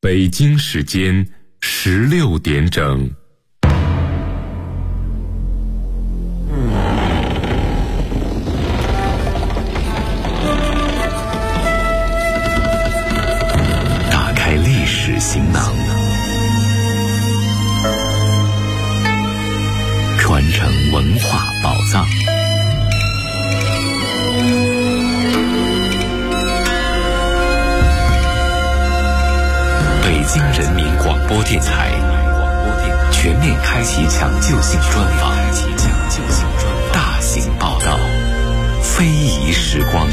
北京时间16点整。 打开历史行囊，传承文化宝藏。北京人民广播电台全面开启抢救性专访，大型报道，非遗时光。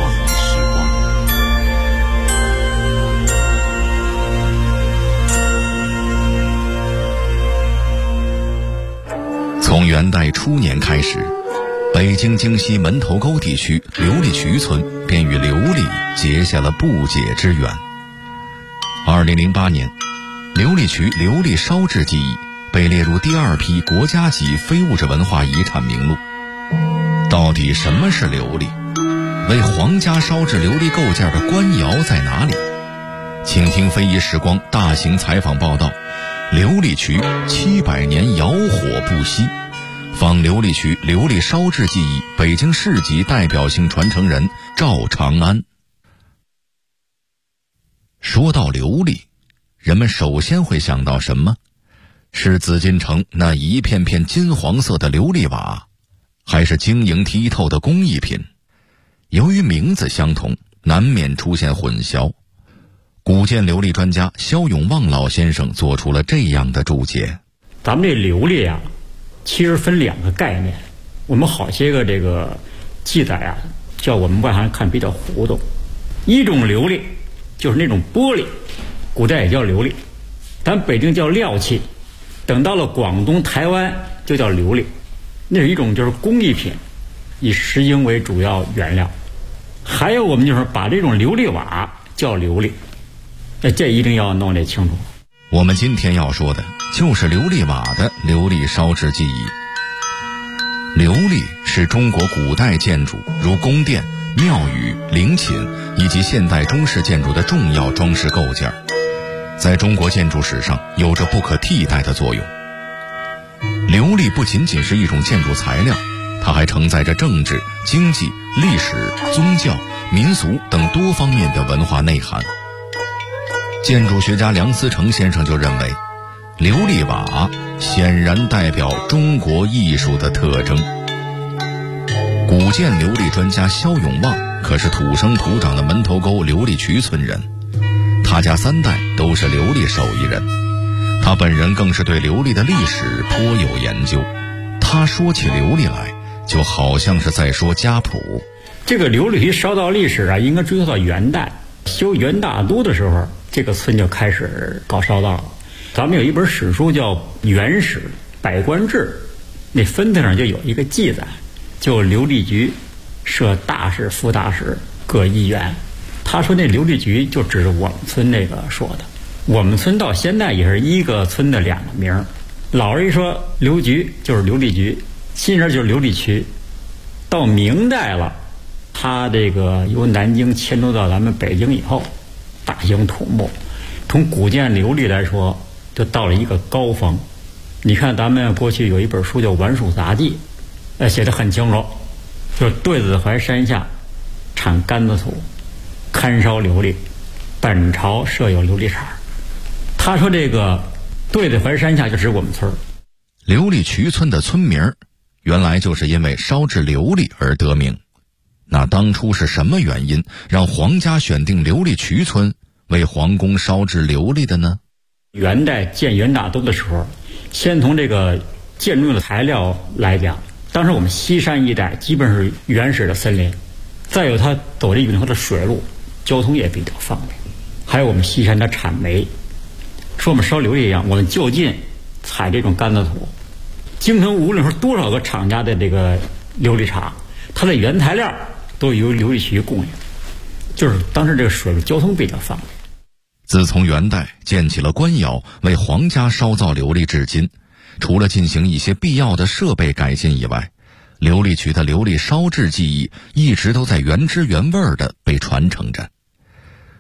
从元代初年开始，北京京西门头沟地区琉璃渠村便与琉璃结下了不解之缘。2008年，琉璃渠琉璃烧制技艺被列入第2批国家级非物质文化遗产名录。到底什么是琉璃？为皇家烧制琉璃构件的官窑在哪里？请听非遗时光大型采访报道，琉璃渠700年窑火不息，访琉璃渠琉璃烧制技艺北京市级代表性传承人赵长安。说到琉璃，人们首先会想到什么？是紫禁城那一片片金黄色的琉璃瓦，还是晶莹剔透的工艺品？由于名字相同，难免出现混淆。古建琉璃专家肖永旺老先生做出了这样的注解： 咱们这琉璃啊，其实分2个概念。我们好些个这个记载啊，叫我们外行人看比较糊涂。一种琉璃就是那种玻璃，古代也叫琉璃，咱北京叫料器，等到了广东、台湾就叫琉璃。那是一种就是工艺品，以石英为主要原料。还有我们就是把这种琉璃瓦叫琉璃，这一定要弄得清楚。 我们今天要说的就是琉璃瓦的琉璃烧制技艺。琉璃是中国古代建筑如宫殿、庙宇、陵寝以及现代中式建筑的重要装饰构件，在中国建筑史上有着不可替代的作用。琉璃不仅仅是一种建筑材料，它还承载着政治、经济、历史、宗教、民俗等多方面的文化内涵。建筑学家梁思成先生就认为，琉璃瓦显然代表中国艺术的特征。古建琉璃专家肖永旺可是土生土长的门头沟琉璃渠村人，他家3代都是琉璃手艺人，他本人更是对琉璃的历史颇有研究。他说起琉璃来，就好像是在说家谱。 这个琉璃渠烧造历史啊，应该追溯到元代，修元大都的时候，这个村就开始搞烧造了。咱们有一本史书叫《元史百官志》，那分子上就有一个记载，就琉璃局设大使、副大使各1员。他说那琉璃局就指着我们村那个说的。我们村到现在也是一个村的2个名，老人一说琉局就是琉璃局，新人就是琉璃渠。到明代了，他这个由南京迁都到咱们北京以后，大兴土木，从古建琉璃来说，就到了一个高峰。你看咱们过去有一本书叫《玩蜀杂记》，写得很清楚，就是对子怀山下产干子土，勘烧琉璃，本朝设有琉璃厂。他说这个对子怀山下就指我们村。 琉璃渠村的村名原来就是因为烧制琉璃而得名。那当初是什么原因让皇家选定琉璃渠村为皇宫烧制琉璃的呢？ 元代建元大都的时候，先从这个建筑的材料来讲，当时我们西山一带基本是原始的森林，再有它走这运河的水路，交通也比较方便，还有我们西山的产煤。说我们烧琉璃一样，我们就近采这种干子土，京城无论是多少个厂家的这个琉璃厂，它的原材料都由琉璃渠供应，就是当时这个水路交通比较方便。 自从元代建起了官窑为皇家烧造琉璃至今，除了进行一些必要的设备改进以外，琉璃渠的琉璃烧制技艺一直都在原汁原味的被传承着。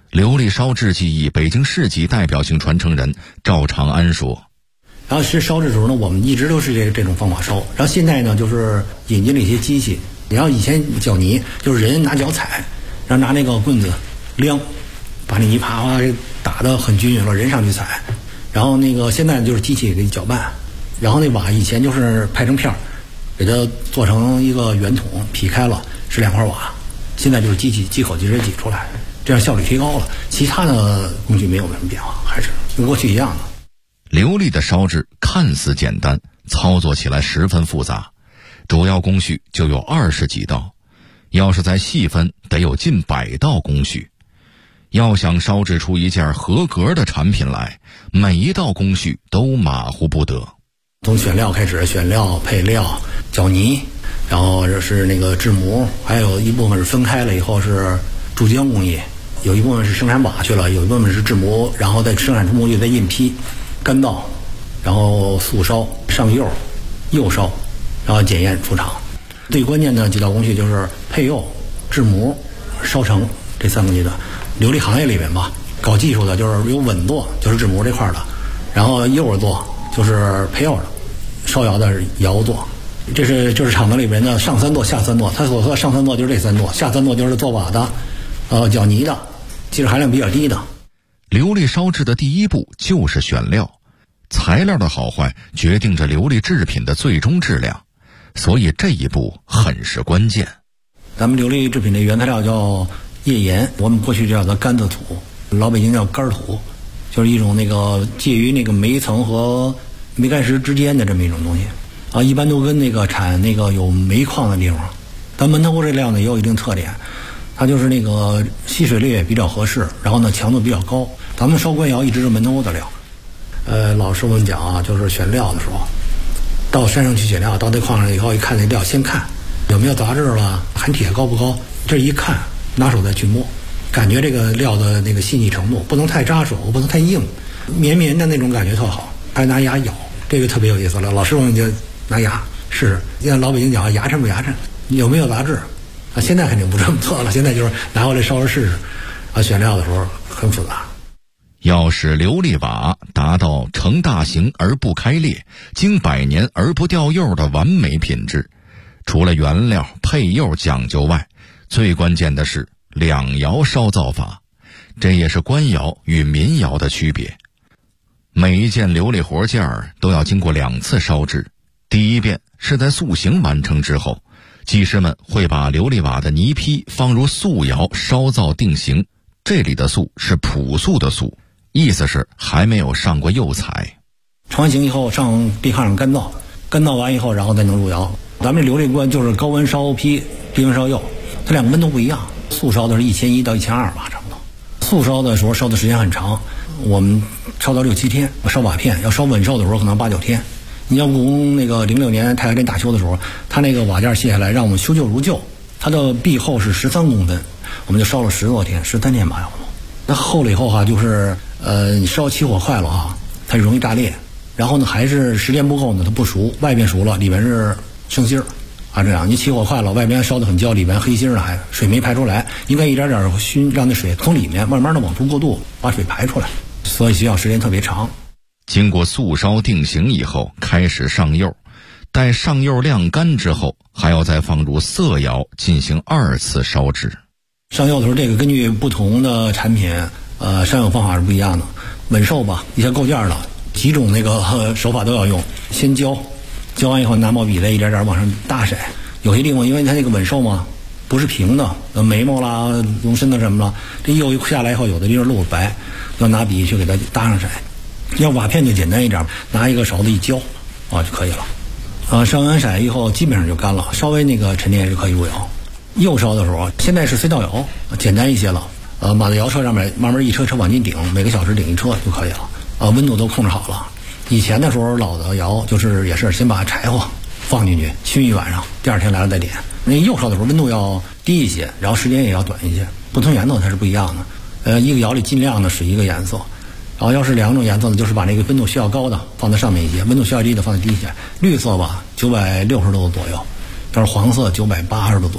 琉璃烧制技艺北京市级代表性传承人赵长安说： 然后是烧制的时候呢，我们一直都是这种方法烧。然后现在呢，就是引进了一些机器。然后以前搅泥就是人拿脚踩，然后拿那个棍子量，把那泥啪啪打得很均匀了，人上去踩。然后那个现在就是机器给搅拌。然后那瓦以前就是拍成片儿，给它做成一个圆筒，劈开了是2块瓦。现在就是机口直接挤出来，这样效率提高了。其他的工序没有什么变化，还是跟过去一样的。 琉璃的烧制看似简单，操作起来十分复杂，主要工序就有20几道，要是再细分得有近100道工序。要想烧制出一件合格的产品来，每一道工序都马虎不得。 从选料开始，选料、配料、搅泥，然后是那个制模，还有一部分是分开了以后是注浆工艺，有一部分是生产瓦去了，有一部分是制模，然后再生产出模具再印坯、干燥，然后速烧、上釉、釉烧，然后检验出厂。最关键的几道工序就是配釉、制模、烧成这3个阶段。琉璃行业里面吧，搞技术的就是有稳做，就是制模这块的，然后釉做就是配釉的，烧窑的窑做。就是厂子里面的上3座下3座，他所说的上3座就是这3座，下3座就是做瓦的，搅泥的，技术含量比较低的。 琉璃烧制的第一步就是选料，材料的好坏决定着琉璃制品的最终质量，所以这一步很是关键。 咱们琉璃制品的原材料叫页岩，我们过去叫它干子土，老北京叫干土，就是一种那个介于那个煤层和煤盖石之间的这么一种东西。一般都跟那个产那个有煤矿的地方。咱门头沟这料呢也有一定特点，它就是那个吸水率也比较合适，然后呢强度比较高。咱们烧官窑一直是门头沟的料。老师傅们讲啊，就是选料的时候，到山上去选料，到那矿上以后一看那料，先看有没有杂质了，含铁高不高，这一看拿手再去摸，感觉这个料的那个细腻程度，不能太扎手，不能太硬，绵绵的那种感觉特好。还拿牙咬，这个特别有意思了。老师傅们就拿牙试试，像老北京讲牙碜不牙碜，有没有杂质？现在肯定不这么做了，现在就是拿过来烧着试试。选料的时候很复杂。 要使琉璃瓦达到成大形而不开裂，经100年而不掉釉的完美品质，除了原料配釉讲究外，最关键的是2窑烧造法，这也是官窑与民窑的区别。每一件琉璃活件都要经过2次烧制，第一遍是在塑形完成之后，技师们会把琉璃瓦的泥坯放入塑窑烧造定型，这里的塑是朴素的塑，意思是还没有上过釉彩。 成完型以后上壁炕上干燥，干燥完以后然后再能入窑。咱们这琉璃棺就是高温烧坯，低温烧釉，它2个温度不一样。速烧的是1100到1200吧，差不多。速烧的时候烧的时间很长，我们烧到6、7天。烧瓦片要烧稳烧的时候可能8、9天。你像故宫那个06年太和殿大修的时候，他那个瓦件卸下来让我们修旧如旧，它的壁厚是13公分，我们就烧了10多天，13天吧，要不。那厚了以后就是你烧起火快了它就容易炸裂。然后呢，还是时间不够呢，它不熟，外边熟了，里边是生芯儿这样。你起火快了，外边烧得很焦，里边黑芯儿还水没排出来，应该一点点熏，让那水从里面慢慢的往出过渡，把水排出来，所以需要时间特别长。 经过速烧定型以后，开始上釉，待上釉晾干之后，还要再放入色窑进行2次烧制。 上釉的时候，这个根据不同的产品，上釉方法是不一样的。稳寿吧，一些构件的几种那个手法都要用。先浇完以后拿毛笔再一点点往上大筛。有些地方因为它那个稳寿嘛不是平的，眉毛啦、龙身的什么了，这釉一下来以后，有的地方露白，要拿笔去给它搭上色。要瓦片就简单一点，拿一个勺子一浇就可以了。上完色以后基本上就干了，稍微那个沉淀就可以入窑。釉烧的时候现在是隧道窑，简单一些了。马在窑车上面慢慢一车车往进顶，每个小时顶一车就可以了。温度都控制好了。以前的时候老的窑就是也是先把柴火放进去熏一晚上，第2天来了再点。那釉烧的时候温度要低一些，然后时间也要短一些，不同颜色它是不一样的。一个窑里尽量的使一个颜色，然后要是2种颜色呢，就是把那个温度需要高的放在上面一些，温度需要低的放在低一些。绿色吧960度左右，要是黄色980度左右，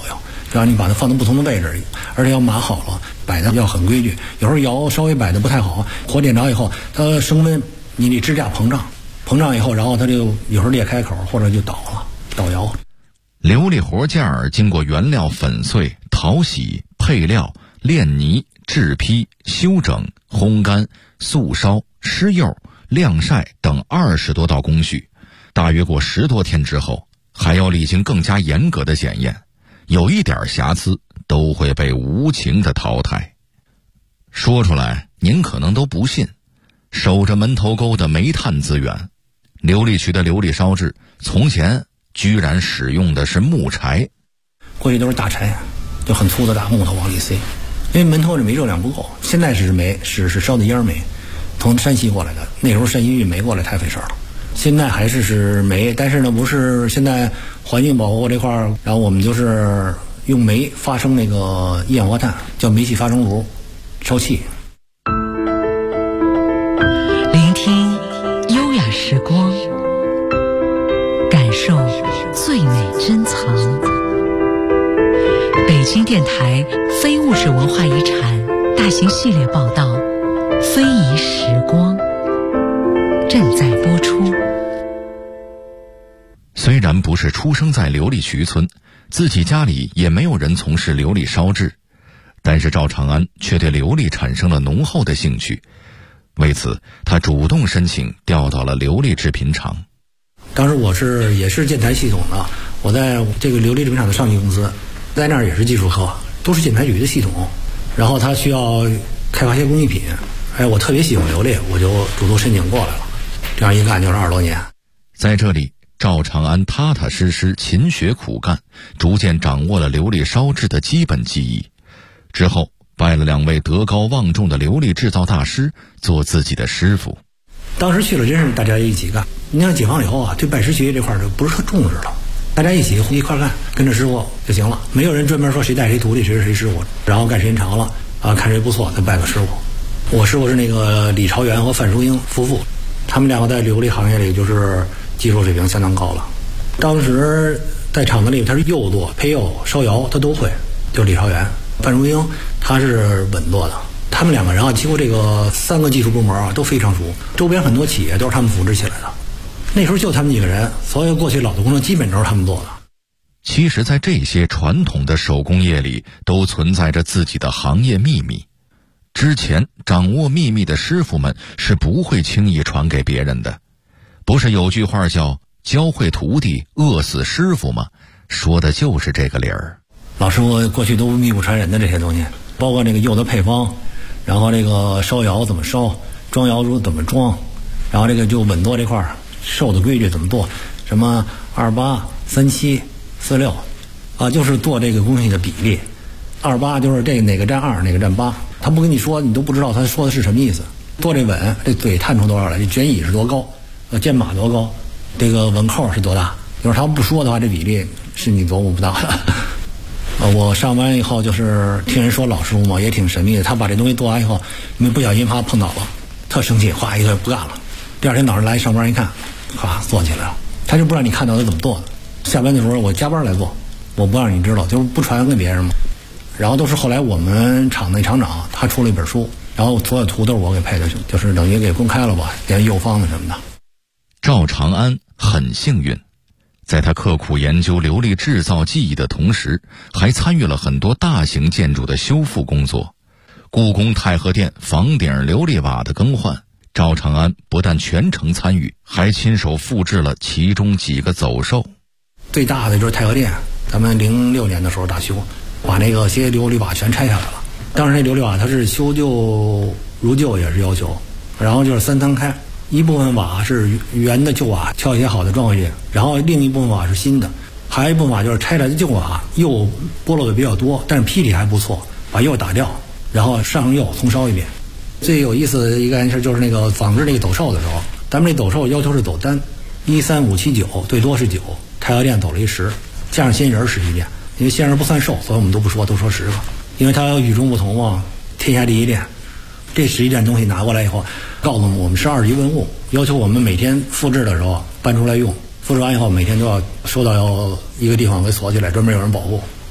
让你把它放到不同的位置，而且要码好了，摆的要很规矩。有时候窑稍微摆的不太好，火点着以后，它升温，你得支架膨胀以后，然后它就有时候裂开口，或者就倒窑。 琉璃活件儿经过原料粉碎、淘洗、配料、炼泥、制坯、修整、烘干、速烧、施釉、晾晒等20多道工序，大约过10多天之后，还要历经更加严格的检验，有一点瑕疵都会被无情的淘汰。说出来您可能都不信，守着门头沟的煤炭资源，琉璃渠的琉璃烧制从前居然使用的是木柴。 过去都是大柴，就很粗的大木头往里塞，因为门头的煤热量不够。现在是煤，是烧的烟煤，从山西过来的，那时候山西运煤过来太费事了。现在还是煤，但是呢不是现在环境保护这块儿，然后我们就是用煤发生那个一氧化碳，叫煤气发生炉，烧气。 聆听优雅时光，感受最美珍藏。北京电台非物质文化遗产大型系列报道《非遗时光》正在播出。 虽然不是出生在琉璃渠村，自己家里也没有人从事琉璃烧制，但是赵长安却对琉璃产生了浓厚的兴趣。为此，他主动申请调到了琉璃制品厂。 当时我也是建材系统的，我在这个琉璃制品厂的上级公司，在那儿也是技术科，都是建材局的系统。然后他需要开发一些工艺品，我特别喜欢琉璃，我就主动申请过来了。这样一干就是20多年。 在这里，赵长安踏踏实实勤学苦干，逐渐掌握了琉璃烧制的基本技艺。之后拜了2位德高望重的琉璃制造大师做自己的师傅。 当时去了真是大家一起干。你看解放以后啊，对拜师学艺这块就不是特重视了，大家一块干，跟着师傅就行了，没有人专门说谁带谁徒弟，谁是谁师傅。然后干时间长了啊，看谁不错再拜个师傅。我师傅是那个李朝元和范淑英夫妇，他们2个在琉璃行业里就是技术水平相当高了。当时在厂子里他是釉做、配釉、烧窑他都会，就李朝元。范淑英他是稳做的。他们2个人啊，几乎这个3个技术部门啊都非常熟，周边很多企业都是他们扶持起来的。那时候就他们几个人，所有过去老的工作基本都是他们做的。 其实在这些传统的手工业里都存在着自己的行业秘密，之前掌握秘密的师傅们是不会轻易传给别人的。不是有句话叫教会徒弟饿死师傅吗？说的就是这个理儿。 老师傅过去都密不传人的这些东西，包括这个釉的配方，然后这个烧窑怎么烧，装窑怎么装，然后这个就稳做这块受的规矩怎么做，什么28、37、46啊，就是做这个东西的比例。28就是这个哪个占2，哪个占8，他不跟你说，你都不知道他说的是什么意思。做这稳，这嘴探出多少来，这卷椅是多高，肩马多高，这个稳扣是多大。就是他不说的话，这比例是你琢磨不到的。我上班以后就是听人说老师傅嘛，也挺神秘的。他把这东西做完以后，因为不小心碰倒了，特生气，哗一个不干了。第2天早上来上班一看，哗做起来了。他就不让你看到他怎么做的。下班的时候我加班来做，我不让你知道，就是不传给别人嘛。然后都是后来我们厂的厂长他出了一本书，然后所有图都是我给配的，就是等于给公开了吧，连釉方子什么的。 赵长安很幸运，在他刻苦研究琉璃制造技艺的同时，还参与了很多大型建筑的修复工作。故宫太和殿房顶琉璃瓦的更换，赵长安不但全程参与，还亲手复制了其中几个走兽。 最大的就是太和殿，咱们06年的时候大修，把那个些琉璃瓦全拆下来了。当时那琉璃瓦它是修旧如旧也是要求，然后就是3摊开，一部分瓦是原的旧瓦敲一些好的装回去，然后另一部分瓦是新的，还有一部分瓦就是拆来的旧瓦，釉剥落的比较多，但是坯体还不错，把釉打掉，然后上釉重烧一遍。最有意思的一个件事就是那个仿制那个斗兽的时候，咱们这斗兽要求是走单，1、3、5、7、9，最多是9。太和殿走了一10，加上仙人11件，因为仙人不算寿，所以我们都不说，都说10个，因为它要与众不同嘛，天下第一殿。这11件东西拿过来以后，告诉我们是2级文物，要求我们每天复制的时候搬出来用，复制完以后每天都要收到一个地方给锁起来，专门有人保护。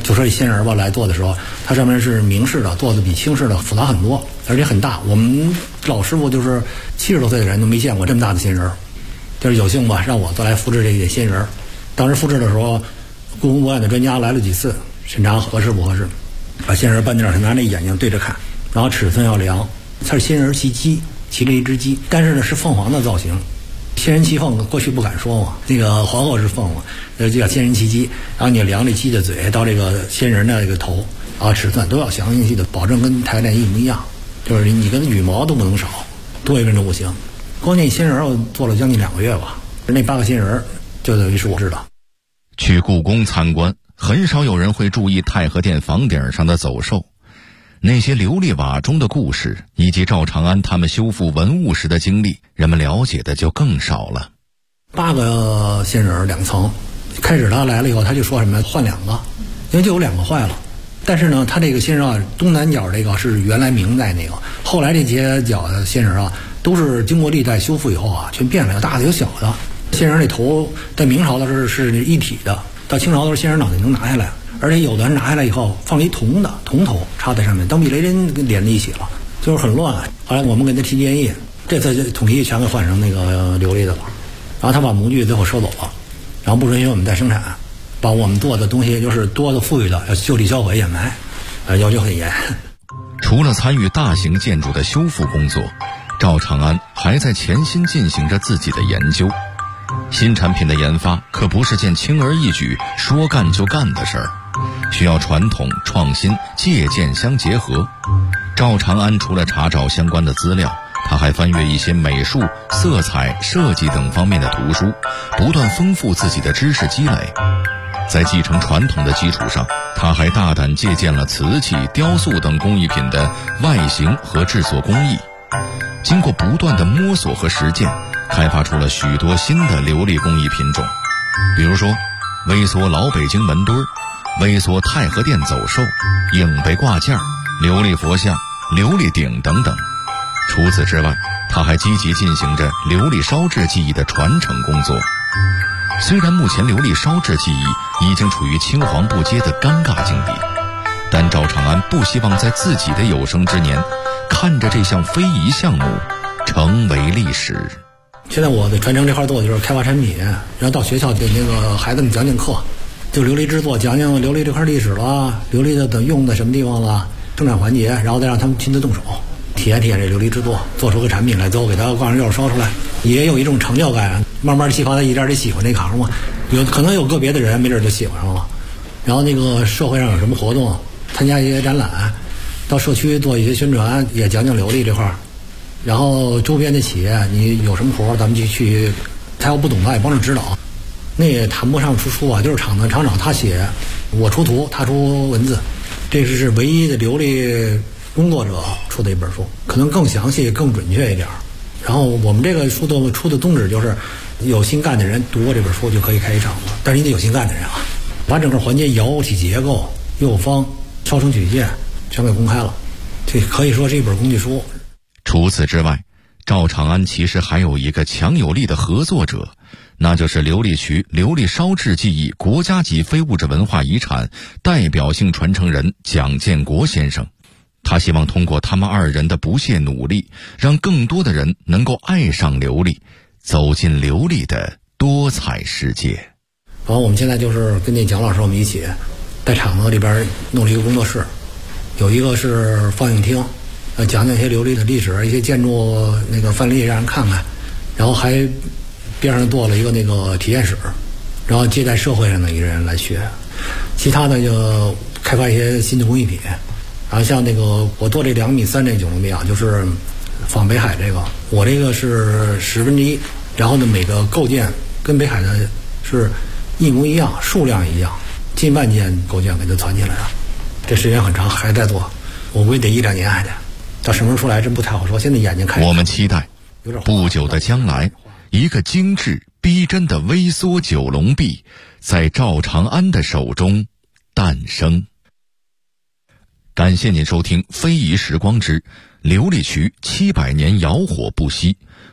就说这仙人吧来做的时候，它上面是明式的，做的比清式的复杂很多，而且很大。我们老师傅就是70多岁的人都没见过这么大的仙人，就是有幸吧让我再来复制这个仙人。当时复制的时候，故宫博物院的专家来了几次审查合适不合适，把仙人搬那儿，拿那眼睛对着看，然后尺寸要量。它是仙人骑鸡，骑着一只鸡，但是呢是凤凰的造型。仙人骑凤过去不敢说嘛，那个皇后是凤嘛，就叫仙人骑鸡。然后你量这鸡的嘴到这个仙人的这个头啊，尺寸都要详细的保证跟太阳殿一模一样，就是你跟羽毛都不能少，多一根都不行。光那仙人我做了将近2个月吧，那8个仙人就等于是我制的。 去故宫参观，很少有人会注意太和殿房顶上的走兽。那些琉璃瓦中的故事，以及赵长安他们修复文物时的经历，人们了解的就更少了。 8个仙人2层，开始他来了以后，他就说什么换2个，因为就有2个坏了。但是呢，他这个仙人啊，东南角这个是原来明代那个，后来这些角的仙人啊，都是经过历代修复以后啊，全变了，有大的有小的。仙人那头在明朝的时候是一体的，到清朝的时候仙人脑袋能拿下来。而且有的人拿下来以后放了一铜头插在上面，当避雷针连在一起了，就是很乱。后来我们给他提建议，这次统一全给换成那个琉璃的了。然后他把模具最后收走了，然后不允许我们再生产，把我们做的东西就是多的富裕的要就地销毁掩埋，要求很严。 除了参与大型建筑的修复工作，赵长安还在潜心进行着自己的研究。新产品的研发可不是件轻而易举说干就干的事儿，需要传统创新借鉴相结合。赵长安除了查找相关的资料，他还翻阅一些美术、色彩、设计等方面的图书，不断丰富自己的知识积累。在继承传统的基础上，他还大胆借鉴了瓷器、雕塑等工艺品的外形和制作工艺。经过不断的摸索和实践，开发出了许多新的琉璃工艺品种，比如说微缩老北京门墩儿、微缩太和殿走兽、影背挂件、琉璃佛像、琉璃鼎等等。除此之外，他还积极进行着琉璃烧制技艺的传承工作。虽然目前琉璃烧制技艺已经处于青黄不接的尴尬境地，但赵长安不希望在自己的有生之年看着这项非遗项目成为历史。 现在我的传承这块做的就是开发产品，然后到学校给那个孩子们讲讲课，就琉璃制作，讲讲琉璃这块历史了，琉璃的用在什么地方了，生产环节，然后再让他们亲自动手体验体验这琉璃制作，做出个产品来，最后给它挂上钥匙烧出来，也有一种成就感。慢慢激发他一点点喜欢这行嘛，可能有个别的人没准就喜欢上了。然后那个社会上有什么活动，参加一些展览，到社区做一些宣传，也讲讲琉璃这块儿。然后周边的企业，你有什么活咱们就去，他要不懂他也帮着指导。那也谈不上出书啊，就是厂长他写，我出图，他出文字，这是唯一的琉璃工作者出的一本书，可能更详细、更准确一点。然后我们这个书的出的宗旨就是，有心干的人读过这本书就可以开一厂子，但是你得有心干的人啊，把整个环节窑体结构、釉方、烧成曲线全给公开了，这可以说是一本工具书。 除此之外，赵长安其实还有一个强有力的合作者，那就是琉璃渠琉璃烧制技艺国家级非物质文化遗产代表性传承人蒋建国先生。他希望通过他们2人的不懈努力，让更多的人能够爱上琉璃，走进琉璃的多彩世界。 然后我们现在就是跟那蒋老师我们一起在厂子里边弄了一个工作室，有一个是放映厅，讲讲一些琉璃的历史，一些建筑那个范例让人看看，然后还边上做了一个那个体验室，然后接待社会上的一个人来学，其他的就开发一些新的工艺品。然后像那个我做这2.3米这九龙壁啊，就是仿北海这个，我这个是1/10，然后呢每个构件跟北海的是一模一样，数量一样，近万件构件给它攒起来了。这时间很长，还在做，我估计得1-2年还得。到什么时候出来真不太好说，现在眼睛看。 我们期待不久的将来，一个精致逼真的微缩九龙壁在赵长安的手中诞生。感谢您收听《非遗时光之琉璃渠700年窑火不息》，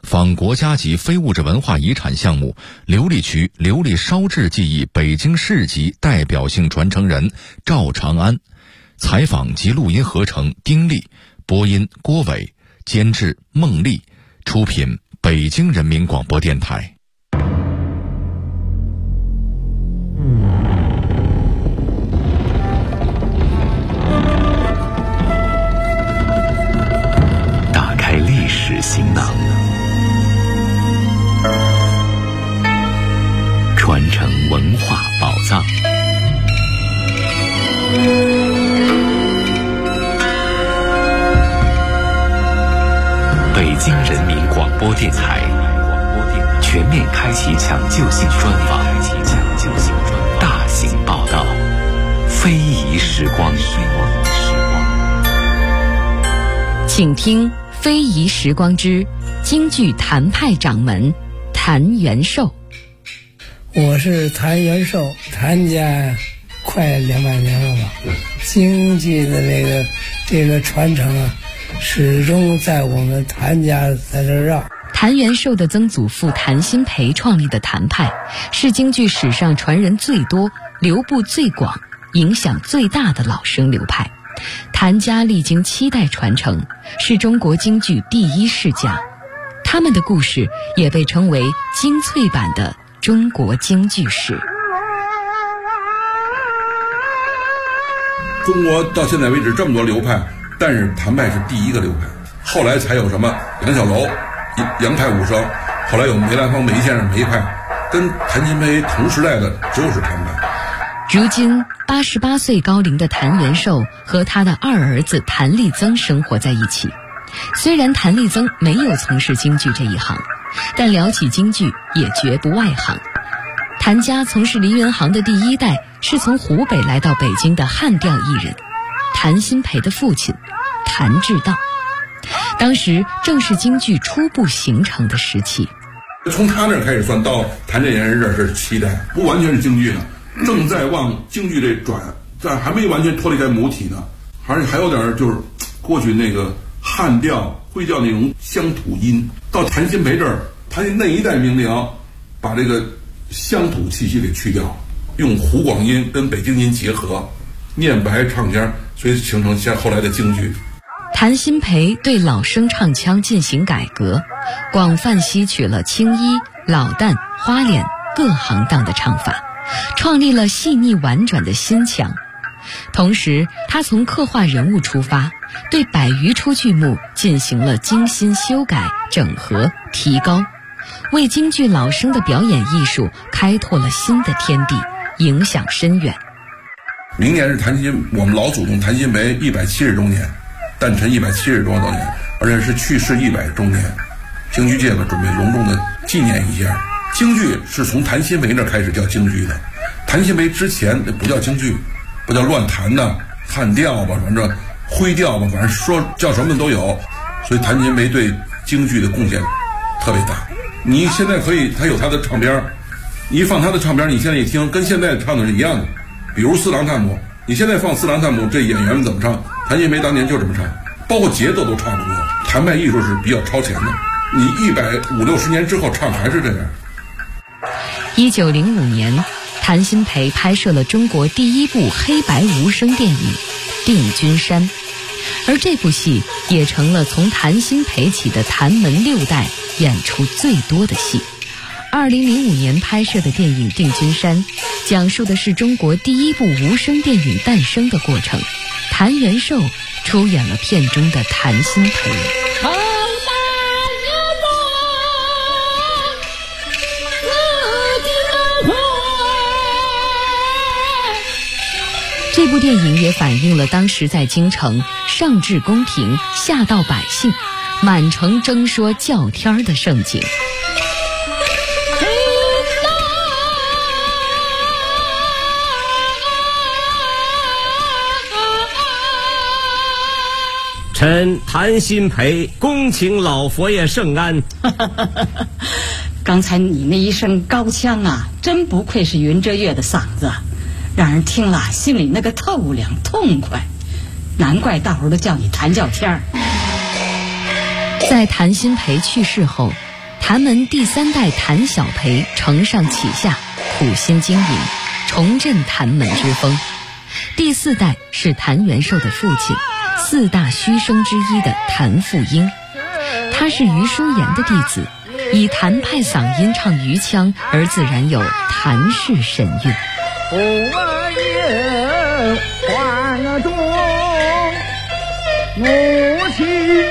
仿国家级非物质文化遗产项目琉璃渠琉璃烧制技艺北京市级代表性传承人赵长安，采访及录音合成丁力，播音郭伟，监制孟丽，出品北京人民广播电台。 打开历史行囊，传承文化宝藏。北京人民广播电台全面开启抢救性专访，大型报道，非遗时光。 请听《非遗时光之京剧谭派掌门谭元寿》。 我是谭元寿，谭家快200年了吧？京剧的这个传承啊，始终在我们谭家在这绕。 谭元寿的曾祖父谭鑫培创立的谭派，是京剧史上传人最多、流布最广、影响最大的老生流派。谭家历经7代传承，是中国京剧第一世家。他们的故事也被称为精粹版的中国京剧史。 中国到现在为止这么多流派，但是谭派是第一个流派，后来才有什么杨小楼、杨派武生，后来有梅兰芳梅先生梅派，跟谭鑫培同时代的就是谭派。 如今88岁高龄的谭元寿和他的二儿子谭立增生活在一起。虽然谭立增没有从事京剧这一行，但聊起京剧也绝不外行。谭家从事梨园行的第1代是从湖北来到北京的汉调艺人谭鑫培的父亲谭志道，当时正是京剧初步形成的时期。 从他那儿开始算到谭这人这是7代，不完全是京剧呢，正在往京剧这转，但还没完全脱离开母体呢，还有点就是过去那个汉调会调那种乡土音，到谭鑫培这儿，他那一代名伶把这个乡土气息给去掉，用湖广音跟北京音结合，念白唱腔，所以形成像后来的京剧。 谭鑫培对老生唱腔进行改革，广泛吸取了青衣、老旦、花脸各行当的唱法，创立了细腻婉转的新腔。同时他从刻画人物出发，对100余出剧目进行了精心修改、整合、提高，为京剧老生的表演艺术开拓了新的天地，影响深远。 明年是我们老祖宗谭鑫培170周年，诞辰170多年，而且是去世100周年。京剧界呢准备隆重的纪念一下。京剧是从谭鑫培那开始叫京剧的，谭鑫培之前那不叫京剧，不叫乱弹的汉调吧，反正徽调吧，反正说叫什么都有。所以谭鑫培对京剧的贡献特别大。你现在可以，他有他的唱片，你一放他的唱片，你现在一听跟现在唱的是一样的。比如四郎探母，你现在放四郎探母，这演员们怎么唱？谭鑫培当年就这么唱，包括节奏都差不多。谭派艺术是比较超前的，你150、60年之后唱还是这样。 1905年，谭鑫培拍摄了中国第1部黑白无声电影《定军山》，而这部戏也成了从谭鑫培起的谭门6代演出最多的戏。2005年拍摄的电影《定军山》讲述的是中国第1部无声电影诞生的过程。谭元寿出演了片中的谭鑫培。这部电影也反映了当时在京城上至宫廷，下到百姓，满城争说叫天的盛景。 臣谭鑫培恭请老佛爷圣安。 刚才你那一声高腔啊，真不愧是云遮月的嗓子，让人听了心里那个透亮痛快，难怪大伙都叫你谭叫天儿。 在谭鑫培去世后， 谭门第3代谭小培承上启下，苦心经营，重振谭门之风。第4代是谭元寿的父亲，4大须生之一的谭富英，他是余叔岩的弟子，以谭派嗓音唱余腔，而自然有谭氏神韵。 我也怀中母亲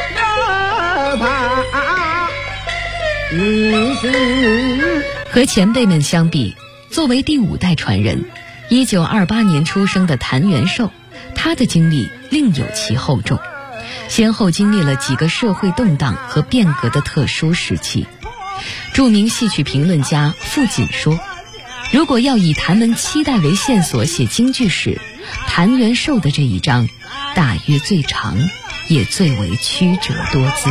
和前辈们相比，作为第5代传人，1928年出生的谭元寿，他的经历另有其厚重，先后经历了几个社会动荡和变革的特殊时期。著名戏曲评论家傅锦说，如果要以谭门7代为线索写京剧史，谭元寿的这一章大约最长，也最为曲折多姿。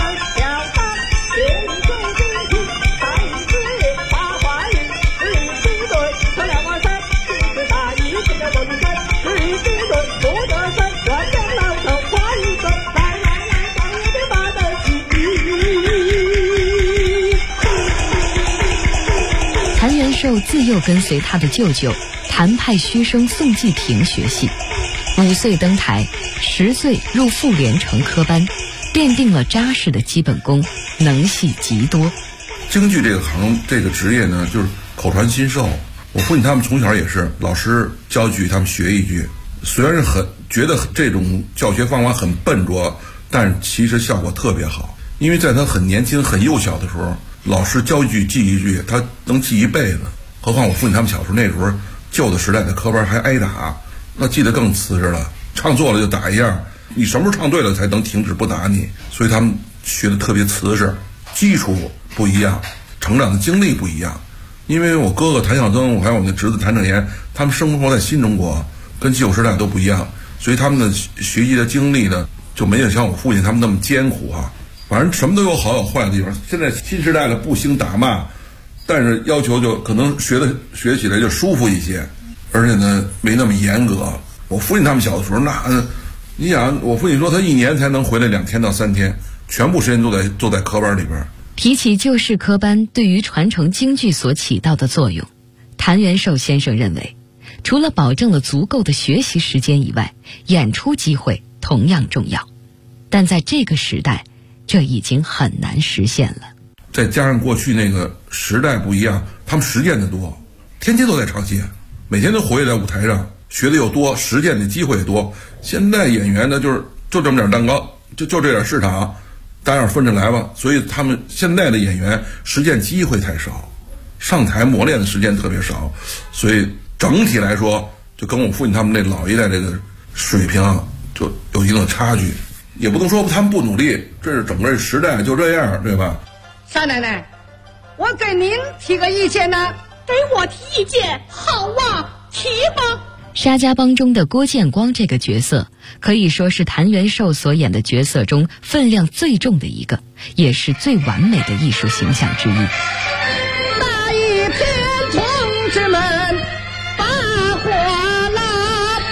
谭元寿自幼跟随他的舅舅谭派须生宋继平学戏，5岁登台，10岁入妇联成科班，奠定了扎实的基本功，能戏极多。 京剧这个这个职业呢，就是口传心授。我父亲他们从小也是老师教一句，他们学一句。虽然是觉得这种教学方法很笨拙，但其实效果特别好。因为在他很年轻、很幼小的时候，老师教一句记一句，他能记一辈子。何况我父亲他们小时候那时候旧的时代的科班还挨打，那记得更瓷实了。唱错了就打一样，你什么时候唱对了才能停止不打你。所以他们学的特别瓷实，基础不一样，成长的经历不一样。因为我哥哥谭孝增，我还有我那侄子谭正言，他们生活在新中国，跟旧时代都不一样，所以他们的学习的经历呢，就没有像我父亲他们那么艰苦啊。反正什么都有好有坏的地方。现在新时代的不兴打骂，但是要求就可能学起来就舒服一些，而且呢没那么严格。我父亲他们小的时候，你想，我父亲说他1年才能回来2天到3天，全部时间都在科班里边。 提起旧式科班对于传承京剧所起到的作用，谭元寿先生认为，除了保证了足够的学习时间以外，演出机会同样重要。但在这个时代，这已经很难实现了。 再加上过去那个时代不一样，他们实践的多，天天都在唱戏，每天都活跃在舞台上，学的又多，实践的机会也多。现在演员呢，就这么点蛋糕，就这点市场，大家分着来吧。所以他们现在的演员实践机会太少，上台磨练的时间特别少，所以整体来说，就跟我父亲他们那老一代这个水平就有一定的差距。也不能说他们不努力，这是整个时代就这样，对吧？ 少奶奶，我给您提个意见呢。 给我提意见，好啊，提吧。 沙家浜中的郭建光这个角色，可以说是谭元寿所演的角色中分量最重的一个，也是最完美的艺术形象之一。 那一片同志们把火拉，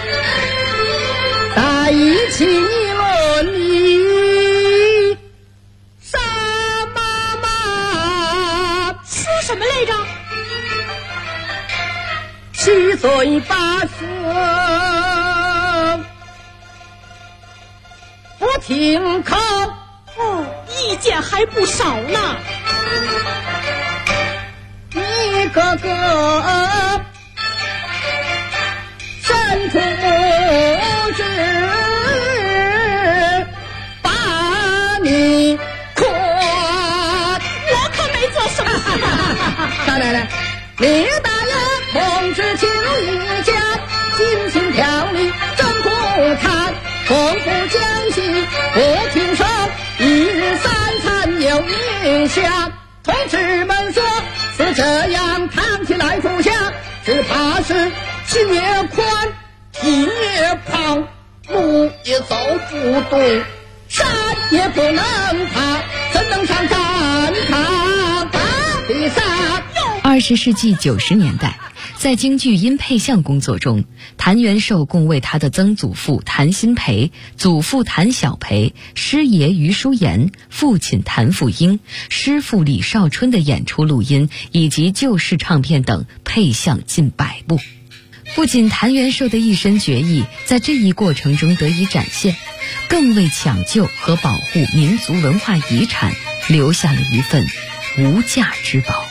大一起论理，杀妈妈， 说什么来着 ？7岁8岁不听口， 意见还不少呢。 一个个身处无知，把你夸， 我可没做什么事。 少奶奶，李大爷同志进入一家，金星条理真不贪，丰富讲戏不听说，一日3餐有一下。同志们说是这样看起来不像，只怕是心越宽体越胖，路也走不对，山也不能爬，怎能上赶场大比赛。 20世纪90年代，在京剧音配像工作中，谭元寿共为他的曾祖父谭鑫培、祖父谭小培、师爷于淑妍、父亲谭富英、师父李少春的演出录音以及旧式唱片等配像近100部。不仅谭元寿的一身绝艺在这一过程中得以展现，更为抢救和保护民族文化遗产留下了一份无价之宝。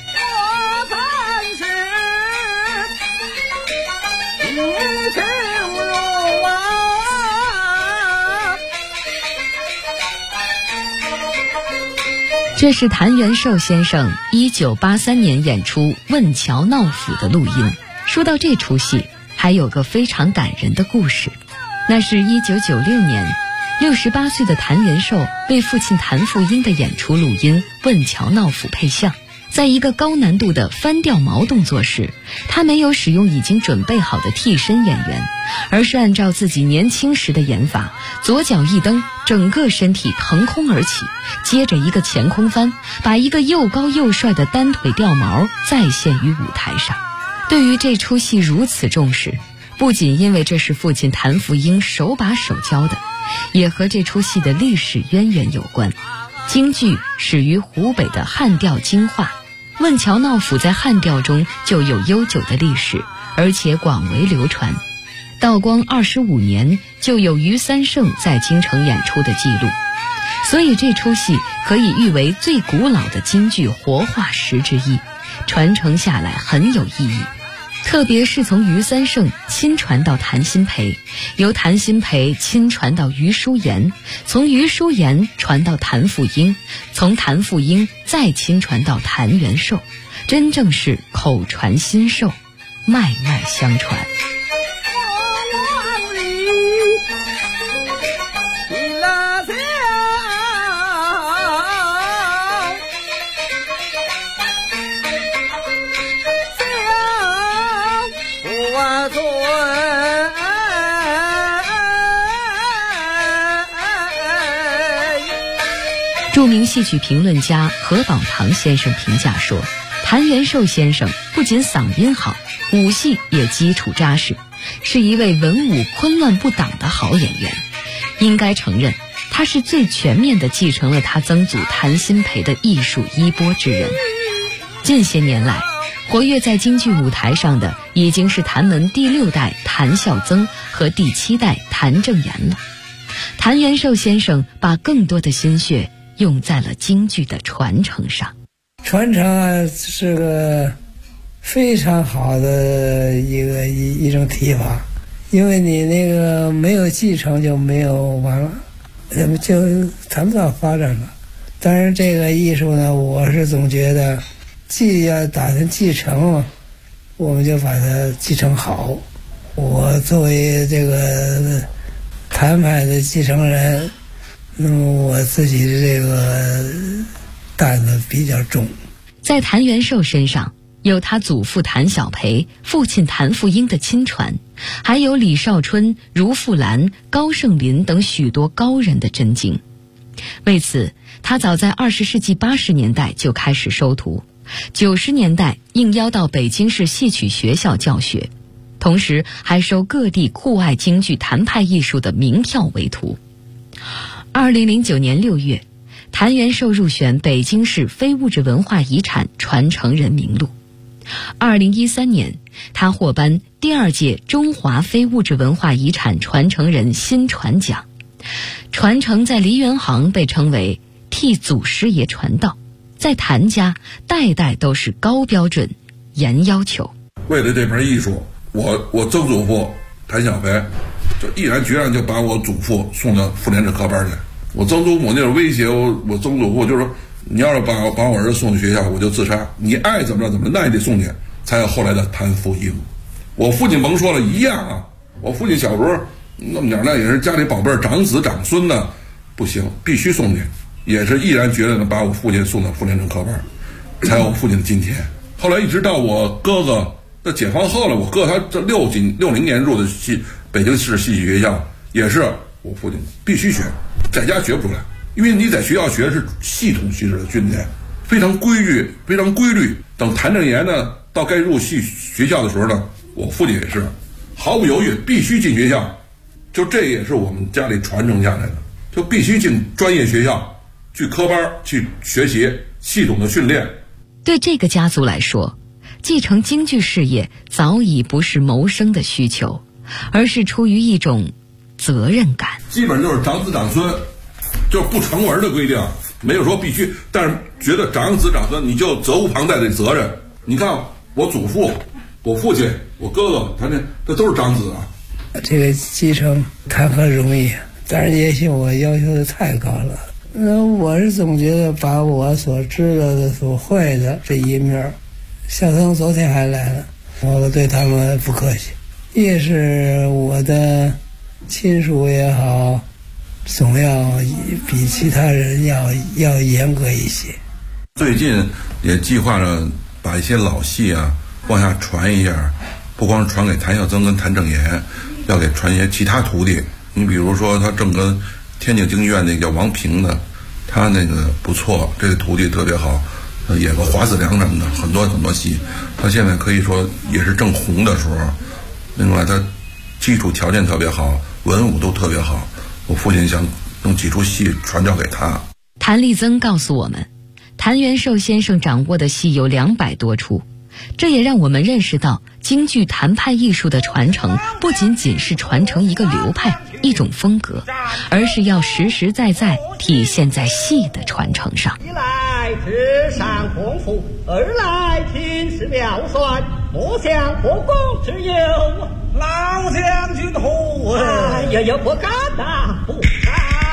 这是谭元寿先生1983年演出《问桥闹府》的录音。说到这出戏，还有个非常感人的故事，那是1996年，68岁的谭元寿为父亲谭富英的演出录音《问桥闹府》配像。在一个高难度的翻掉毛动作时，他没有使用已经准备好的替身演员，而是按照自己年轻时的演法，左脚一蹬，整个身体腾空而起，接着一个前空翻，把一个又高又帅的单腿掉毛再现于舞台上。对于这出戏如此重视，不仅因为这是父亲谭富英手把手教的，也和这出戏的历史渊源有关。京剧始于湖北的汉调京话，问桥闹府在汉调中就有悠久的历史，而且广为流传。道光25年就有于三胜在京城演出的记录，所以这出戏可以誉为最古老的京剧活化石之一，传承下来很有意义。特别是从于三胜亲传到谭鑫培，由谭鑫培亲传到于淑妍，从于淑妍传到谭富英，从谭富英再亲传到谭元寿，真正是口传心授，脉脉相传。著名戏曲评论家何宝堂先生评价说，谭元寿先生不仅嗓音好，武戏也基础扎实，是一位文武昆乱不挡的好演员。应该承认，他是最全面地继承了他曾祖谭鑫培的艺术衣钵之人。近些年来，活跃在京剧舞台上的已经是谭门第6代谭孝曾和第7代谭正言了。谭元寿先生把更多的心血用在了京剧的传承上。 传承啊，是个非常好的一种提法，因为你那个没有继承就没有完了，就谈不到发展了。当然这个艺术呢，我是总觉得既要打算继承，我们就把它继承好。我作为这个谭派的继承人，那么我自己的这个担子比较重。 在谭元寿身上，有他祖父谭小培、父亲谭富英的亲传，还有李少春、如富兰、高盛林等许多高人的真经。为此，他早在20世纪80年代就开始收徒，90年代应邀到北京市戏曲学校教学，同时还收各地酷爱京剧谭派艺术的名票为徒。2009年6月，谭元寿入选北京市非物质文化遗产传承人名录。2013年，他获颁第2届中华非物质文化遗产传承人新传奖。传承在梨园行被称为替祖师爷传道，在谭家代代都是高标准、严要求。 为了这门艺术，我曾祖父谭小培就毅然决然就把我祖父送到妇联制科班去。我曾祖母那种威胁我曾祖父就是说，你要是把我儿子送去学校，我就自杀，你爱怎么着怎么着，那也得送去。才有后来的谭富英。我父亲甭说了，一样啊。我父亲小时候那么点，那也是家里宝贝儿，长子长孙呢，不行，必须送去，也是毅然决然的把我父亲送到妇联制科班，才有我父亲的今天。后来一直到我哥哥在解放后了，我哥他这60年入的北京市戏曲学校，也是我父亲必须学，在家学不出来，因为你在学校学的是系统形式的训练， 非常规矩，非常规律。等谭正岩呢到该入系学校的时候呢，我父亲也是毫不犹豫必须进学校，就这也是我们家里传承下来的，就必须进专业学校，去科班去学习，系统的训练。 对这个家族来说，继承京剧事业早已不是谋生的需求，而是出于一种责任感。 基本就是长子长孙，就是不成文的规定，没有说必须，但是觉得长子长孙你就责无旁贷的责任。你看我祖父、我父亲、我哥哥，这都是长子啊。 这个继承谈何容易，但是也许我要求的太高了。我是总觉得把我所知道的、所会的这一面，小曾昨天还来了，我对他们不客气，也是我的亲属也好，总要比其他人要严格一些。 最近也计划着把一些老戏啊往下传一下，不光是传给谭孝曾跟谭正岩，要给传一些其他徒弟。你比如说他正跟天津京剧院那个叫王平的，他那个不错，这个徒弟特别好，演个华子良什么的，很多很多戏。他现在可以说也是正红的时候。另外他基础条件特别好，文武都特别好。我父亲想弄几出戏传教给他。 谭立增告诉我们，谭元寿先生掌握的戏有200多出，这也让我们认识到京剧谭派艺术的传承不仅仅是传承一个流派、一种风格，而是要实实在在体现在戏的传承上。 一来智商丰富，二来品识妙算，不想不公之有。老将军虎，哎呀，不敢呐，不敢。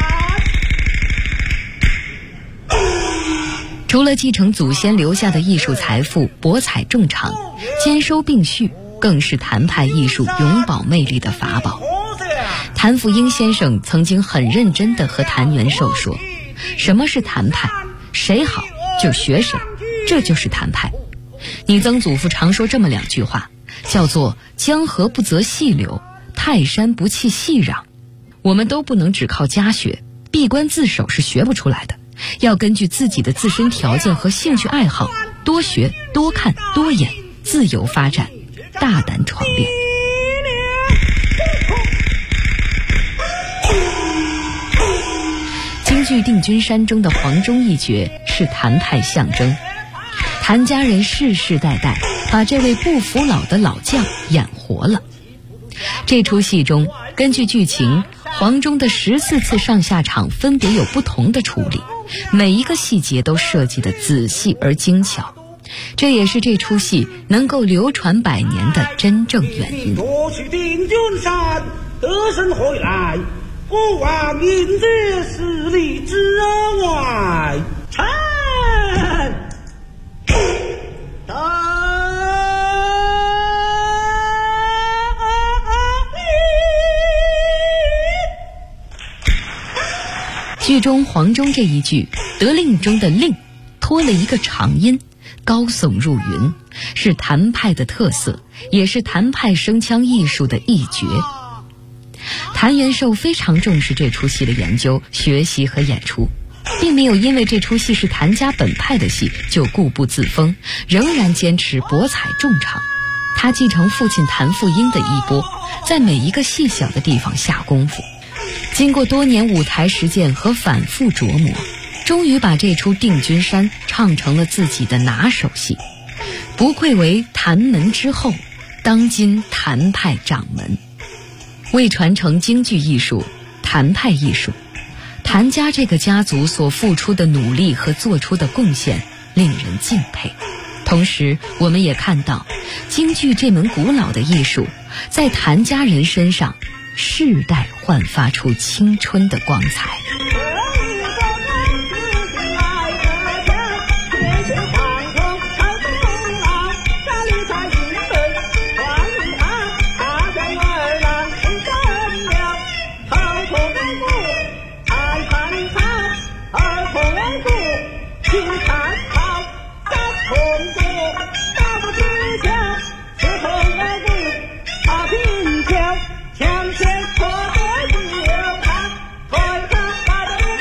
除了继承祖先留下的艺术财富，博采众长，兼收并蓄，更是谭派艺术永葆魅力的法宝。谭富英先生曾经很认真地和谭元寿说，什么是谭派？谁好就学谁，这就是谭派。你曾祖父常说这么2句话，叫做江河不择细流，泰山不弃细壤。我们都不能只靠家学，闭关自守是学不出来的，要根据自己的自身条件和兴趣爱好，多学多看多演，自由发展，大胆闯练。京剧《定军山》中的黄忠一角是谭派象征，谭家人世世代代把这位不服老的老将演活了。这出戏中，根据剧情，黄忠的14次上下场分别有不同的处理，每一个细节都设计得仔细而精巧，这也是这出戏能够流传100年的真正原因。 夺取定军山，得胜回来，不忘引之10里之外，臣剧中黄忠这一句得令中的令拖了一个长音，高耸入云，是谭派的特色，也是谭派声腔艺术的一绝。谭元寿非常重视这出戏的研究、学习和演出，并没有因为这出戏是谭家本派的戏就固步自封，仍然坚持博采众长。他继承父亲谭富英的衣钵，在每一个细小的地方下功夫，经过多年舞台实践和反复琢磨，终于把这出《定军山》唱成了自己的拿手戏，不愧为谭门之后，当今谭派掌门。为传承京剧艺术、谭派艺术，谭家这个家族所付出的努力和做出的贡献令人敬佩。同时我们也看到，京剧这门古老的艺术在谭家人身上世代焕发出青春的光彩。 强先破得有他，快看把这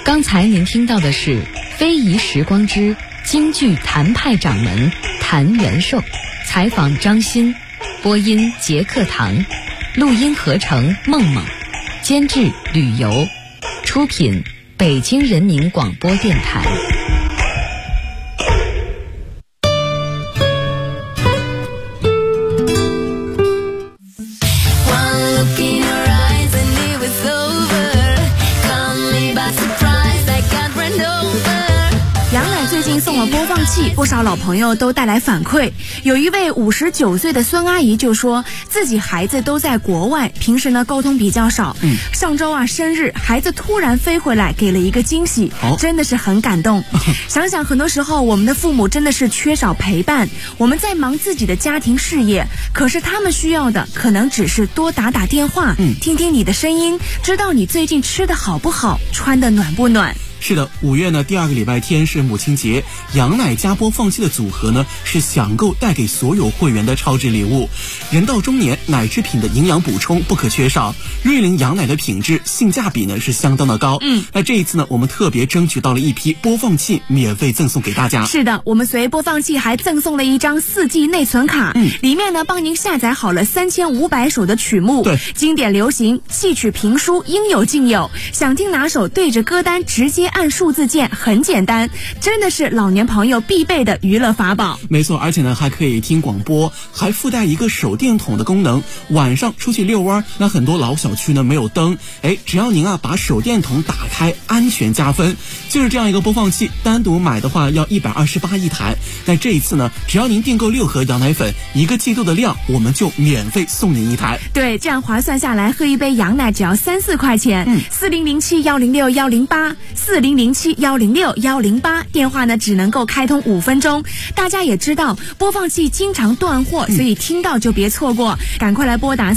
刚才您听到的是《非遗时光之京剧谭派掌门谭元寿》，采访张欣，播音杰克堂，录音合成梦梦，监制旅游，出品北京人民广播电台。 送了播放器，不少老朋友都带来反馈。有一位59岁的孙阿姨就说，自己孩子都在国外，平时呢沟通比较少。上周啊生日，孩子突然飞回来，给了一个惊喜，真的是很感动。想想很多时候我们的父母真的是缺少陪伴，我们在忙自己的家庭事业，可是他们需要的可能只是多打打电话，听听你的声音，知道你最近吃的好不好，穿的暖不暖。 是的，5月呢第2个礼拜天是母亲节，羊奶加播放器的组合呢是享购带给所有会员的超值礼物。人到中年，奶制品的营养补充不可缺少，瑞麟羊奶的品质性价比呢是相当的高。那这一次呢我们特别争取到了一批播放器免费赠送给大家。 是的，我们随播放器还赠送了一张4G 内存卡，里面呢帮您下载好了3500首的曲目，对，经典流行、戏曲评书应有尽有，想听哪首对着歌单直接按数字键，很简单，真的是老年朋友必备的娱乐法宝。 没错，而且呢还可以听广播，还附带一个手电筒的功能，晚上出去遛弯，那很多老小区呢没有灯，只要您啊把手电筒打开，安全加分。就是这样一个播放器，单独买的话要128一台，但这一次呢只要您订购6盒羊奶粉，1个季度的量，我们就免费送您一台。 对，这样划算下来，喝一杯羊奶只要3-4块钱。4007106108，4007106108，电话呢只能够开通5分钟。大家也知道播放器经常断货，所以听到就别错过，赶快来拨打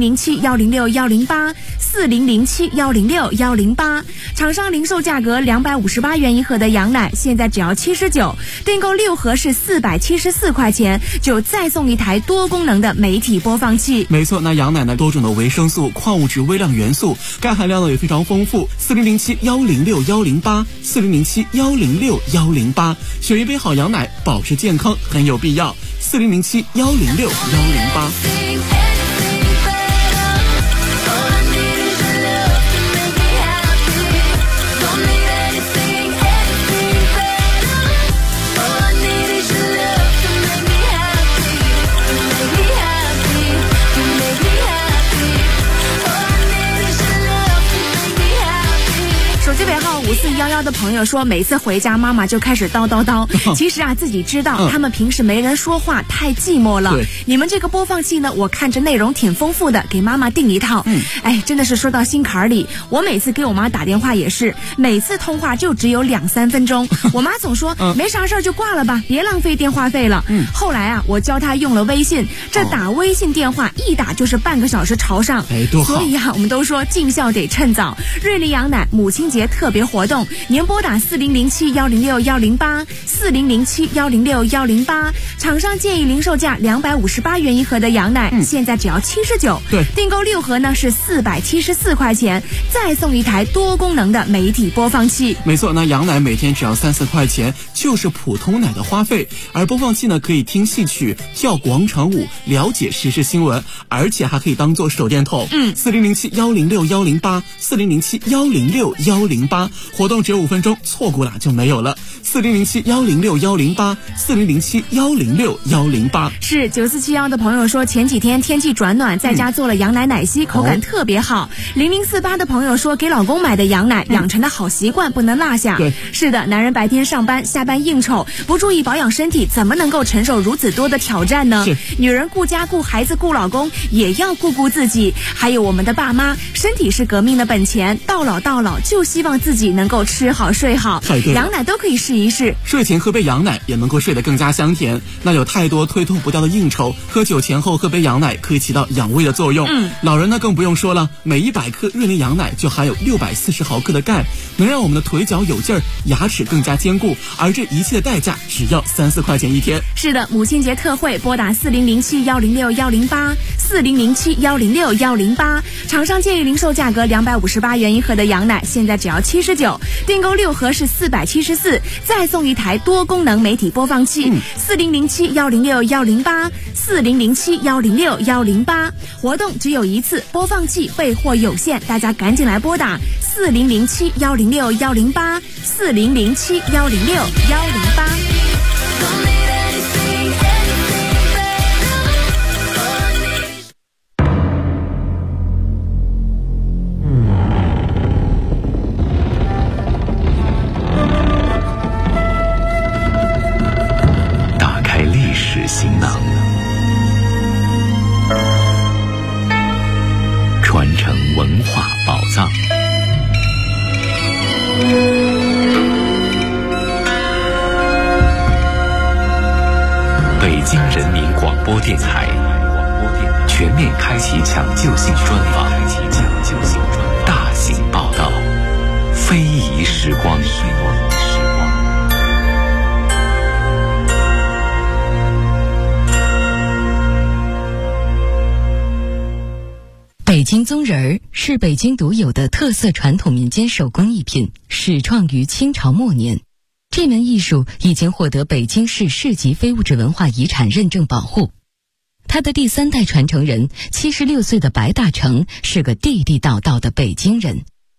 4007106108，4007106108。厂商零售价格258元一盒的羊奶，现在只要79，订购6盒是474块钱，就再送一台多功能的媒体播放器。 没错，那羊奶呢多种的维生素、矿物质、微量元素，钙含量呢也非常丰富。4007106108，4007106108，选一杯好羊奶，保持健康很有必要。4007106108。 5411的朋友说，每次回家妈妈就开始叨叨叨。其实啊，自己知道他们平时没人说话，太寂寞了。你们这个播放器呢，我看着内容挺丰富的，给妈妈订一套。真的是说到心坎里。我每次给我妈打电话也是，每次通话就只有2-3分钟。我妈总说没啥事儿就挂了吧，别浪费电话费了。后来啊，我教她用了微信，这打微信电话一打就是半个小时朝上。所以啊，我们都说尽孝得趁早。瑞麟羊奶母亲节特别活动，您拨打4007106108，4007106108，厂商建议零售价258元一盒的羊奶，现在只要79，订购6盒呢是474块钱，再送一台多功能的媒体播放器。 没错，那羊奶每天只要3-4块钱，就是普通奶的花费，而播放器呢可以听戏曲、跳广场舞、了解时事新闻，而且还可以当做手电筒。4007106108， 4007106108，活动只有5分钟，错过了就没有了。4007106108， 4007106108。 是9471的朋友说，前几天天气转暖，在家做了羊奶奶昔，口感特别好。0048的朋友说，给老公买的羊奶，养成的好习惯不能落下。是的，男人白天上班下班应酬，不注意保养身体，怎么能够承受如此多的挑战呢？女人顾家顾孩子顾老公，也要顾顾自己。还有我们的爸妈，身体是革命的本钱，到老就希望自己能够吃好睡好。羊奶都可以试一试， 睡前喝杯羊奶也能够睡得更加香甜。那有太多推脱不掉的应酬，喝酒前后喝杯羊奶可以起到养胃的作用。老人呢更不用说了，每100克瑞麟羊奶就含有640毫克的钙，能让我们的腿脚有劲儿，牙齿更加坚固，而这一切的代价只要3-4块钱一天。 是的，母亲节特惠，拨打4007106108 4007106108。厂商建议零售价格258元一盒的羊奶，现在只要79，订购6盒是474，再送一台多功能媒体播放器。4007106108 4007106108。活动只有一次，播放器备货有限，大家赶紧来拨打4007106108 4007106108。 打开历史行囊，传承文化宝藏。北京人民广播电台全面开启抢救性专访，大型报道，非遗时光。 北京宗人儿是北京独有的特色传统民间手工艺品，始创于清朝末年。这门艺术已经获得北京市市级非物质文化遗产认证保护。他的第3代传承人76岁的白大成是个地地道道的北京人。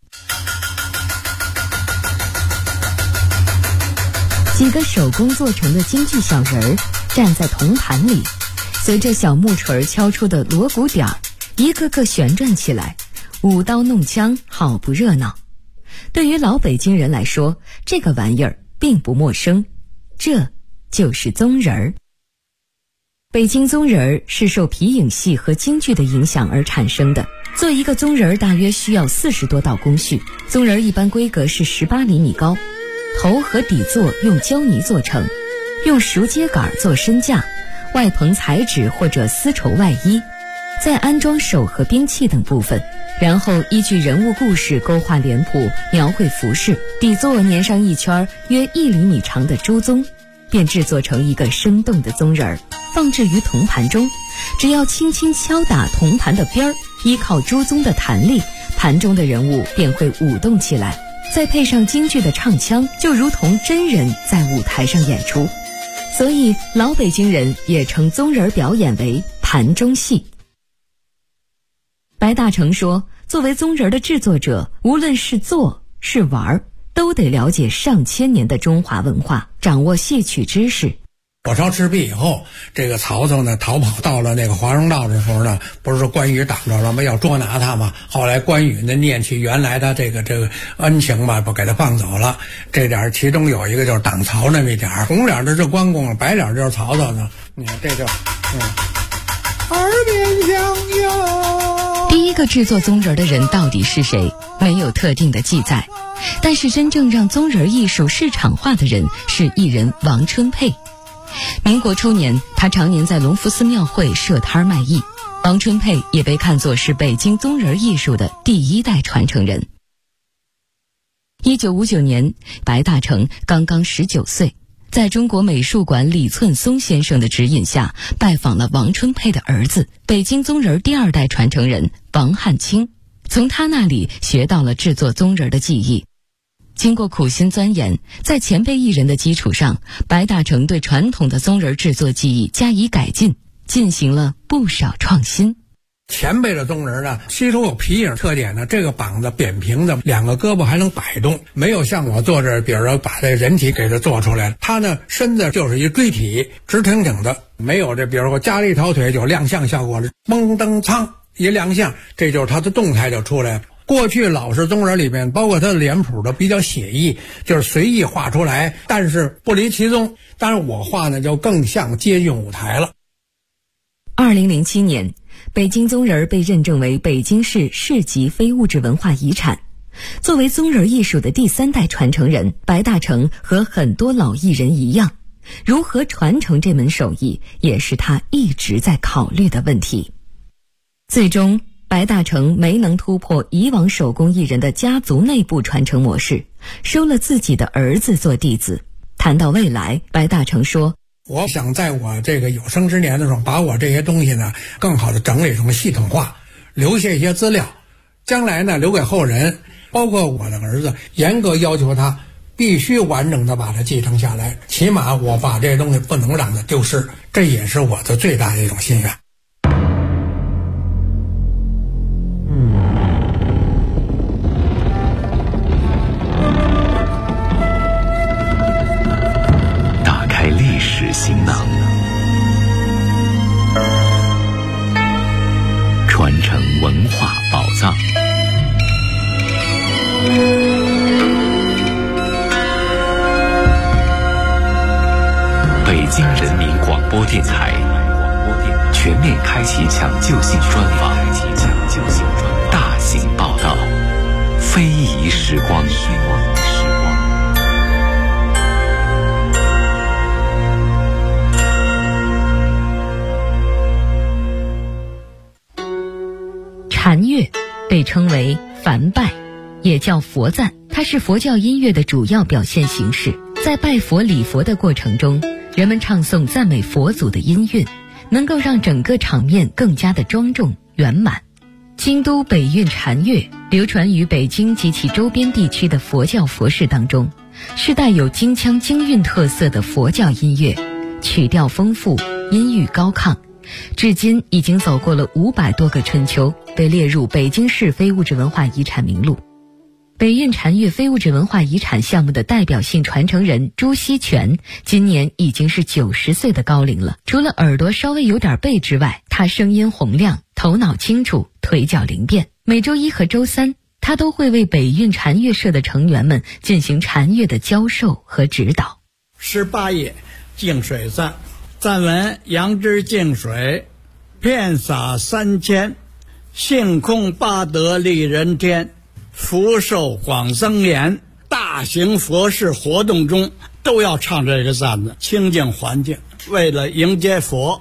几个手工做成的京剧小人儿站在铜盘里，随着小木锤敲出的锣鼓点儿，一个个旋转起来，舞刀弄枪，好不热闹。对于老北京人来说，这个玩意儿并不陌生，这就是宗人儿。北京宗人儿是受皮影戏和京剧的影响而产生的。做一个宗人儿大约需要40多道工序，宗人儿一般规格是18厘米高，头和底座用胶泥做成，用熟秸秆做身架，外棚彩纸或者丝绸外衣，再安装手和兵器等部分，然后依据人物故事勾画脸谱，描绘服饰，底座粘上一圈约1厘米长的猪鬃，便制作成一个生动的宗人儿，放置于铜盘中。只要轻轻敲打铜盘的边儿，依靠猪鬃的弹力，盘中的人物便会舞动起来，再配上京剧的唱腔，就如同真人在舞台上演出。所以老北京人也称宗人表演为盘中戏。白大成说，作为宗人的制作者，无论是做是玩，都得了解上千年的中华文化，掌握戏曲知识。 火烧赤壁以后，这个曹操呢逃跑到了那个华容道的时候呢，不是说关羽挡着了吗？要捉拿他嘛。后来关羽呢念起原来他这个恩情吧，不给他放走了。这点其中有一个就是挡曹那么一点，红脸的是关公，白脸就是曹操呢。你看这就耳边响哟。 第一个制作宗人的人到底是谁？没有特定的记载。但是真正让宗人艺术市场化的人是艺人王春佩。民国初年，他常年在隆福寺庙会设摊卖艺。王春佩也被看作是北京宗人艺术的第1代传承人。1959年，白大成刚刚19岁，在中国美术馆李寸松先生的指引下，拜访了王春佩的儿子，北京宗人第2代传承人王汉卿，从他那里学到了制作宗人的技艺。经过苦心钻研，在前辈艺人的基础上，白大成对传统的宗人制作技艺加以改进，进行了不少创新。 前辈的宗人呢，吸收有皮影特点呢，这个膀子扁平的，2个胳膊还能摆动，没有像我做这，比如说把这人体给它做出来，他呢身子就是一锥体，直挺挺的，没有这比如说加了一条腿就亮相效果了，嘣噔噌一亮相，这就是他的动态就出来了。过去老式宗人里面，包括他的脸谱都比较写意，就是随意画出来，但是不离其宗。当然我画呢就更像接近舞台了。 2007年，北京宗人被认证为北京市市级非物质文化遗产。作为宗人艺术的第3代传承人，白大成和很多老艺人一样，如何传承这门手艺，也是他一直在考虑的问题。最终白大成没能突破以往手工艺人的家族内部传承模式，收了自己的儿子做弟子。谈到未来，白大成说， 我想在我这个有生之年的时候，把我这些东西呢更好的整理成系统化，留下一些资料，将来呢留给后人，包括我的儿子，严格要求他必须完整的把它继承下来，起码我把这些东西不能让它丢失，这也是我的最大的一种心愿。 打开历史行囊，传承文化宝藏。北京人民广播电台全面开启抢救性专访，大型报道，非遗时光。 禅乐被称为梵拜，也叫佛赞，它是佛教音乐的主要表现形式。在拜佛礼佛的过程中，人们唱诵赞美佛祖的音韵，能够让整个场面更加的庄重圆满。京都北韵禅乐流传于北京及其周边地区的佛教佛事当中，是带有京腔京韵特色的佛教音乐，曲调丰富，音域高亢，至今已经走过了500多个春秋，被列入北京市非物质文化遗产名录。北韵禅乐非物质文化遗产项目的代表性传承人朱锡全今年已经是90岁的高龄了。除了耳朵稍微有点背之外，他声音洪亮，头脑清楚，腿脚灵便。每周1和周3，他都会为北韵禅乐社的成员们进行禅乐的教授和指导。 18页净水赞，赞文：杨枝净水，遍洒3000，性空八德利人天，福寿广增延。大型佛事活动中都要唱这个赞子，清净环境，为了迎接佛。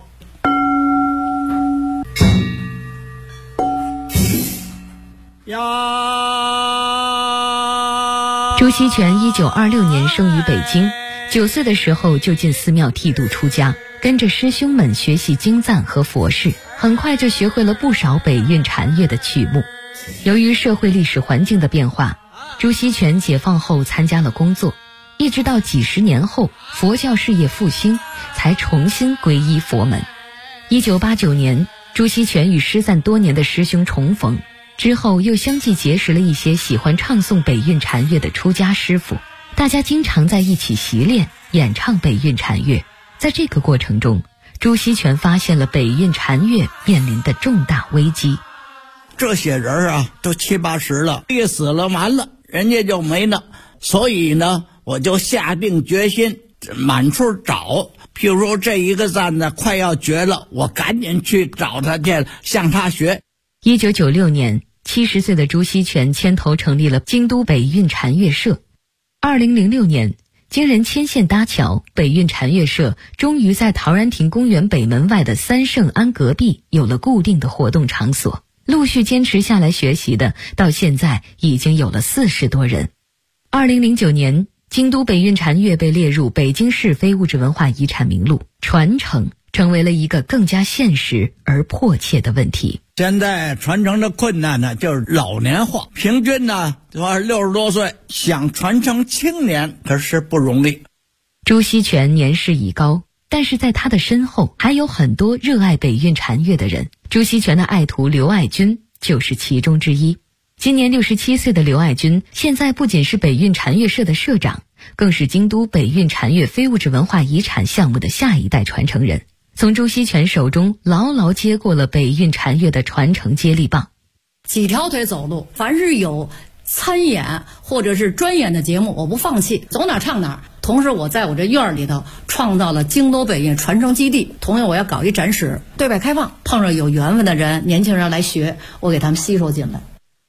朱锡全1926年生于北京，9岁的时候就进寺庙剃度出家，跟着师兄们学习经赞和佛事，很快就学会了不少北韵禅乐的曲目。由于社会历史环境的变化，朱锡全解放后参加了工作，一直到几十年后佛教事业复兴，才重新皈依佛门。1989年，朱锡全与失散多年的师兄重逢，之后又相继结识了一些喜欢唱诵北韵禅乐的出家师傅，大家经常在一起习练演唱北韵禅乐。在这个过程中，朱锡全发现了北韵禅乐面临的重大危机。 这些人啊，都70、80了，一死了完了，人家就没了。所以呢，我就下定决心满处找。譬如说这一个赞呢快要绝了，我赶紧去找他去，向他学。 1996年，70岁的朱锡全牵头成立了京都北韵禅乐社。2006年，经人牵线搭桥，北韵禅乐社终于在陶然亭公园北门外的三圣庵隔壁有了固定的活动场所。陆续坚持下来学习的，到现在已经有了40多人。2009年，京都北韵禅乐被列入北京市非物质文化遗产名录，传承成为了一个更加现实而迫切的问题。 现在传承的困难呢，就是老年化，平均呢60多岁，想传承青年可是不容易。 朱锡全年事已高，但是在他的身后还有很多热爱北韵禅乐的人。朱锡全的爱徒刘爱军就是其中之一。今年67岁的刘爱军，现在不仅是北韵禅乐社的社长，更是京都北韵禅乐非物质文化遗产项目的下一代传承人，从朱锡全手中牢牢接过了北韵禅乐的传承接力棒。 几条腿走路，凡是有参演或者是专演的节目，我不放弃，走哪唱哪。同时我在我这院里头创造了京都北韵传承基地，同样我要搞一展示，对外开放，碰上有缘分的人，年轻人来学，我给他们吸收进来。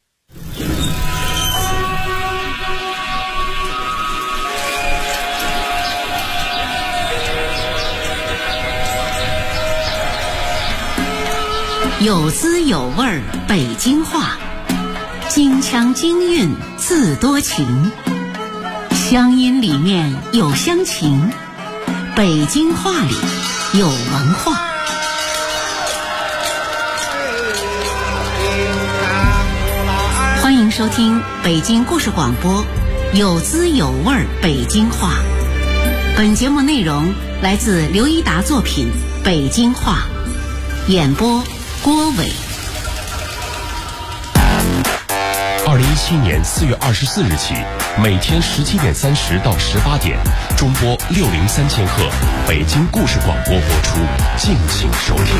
有滋有味北京话，京腔京韵字多情，乡音里面有乡情， 北京话里有文化。欢迎收听北京故事广播，有滋有味儿北京话。本节目内容来自刘一达作品《北京话》，演播郭伟。 2017年4月24日起，每天17点30到18点，中波603000赫北京故事广播播出，敬请收听。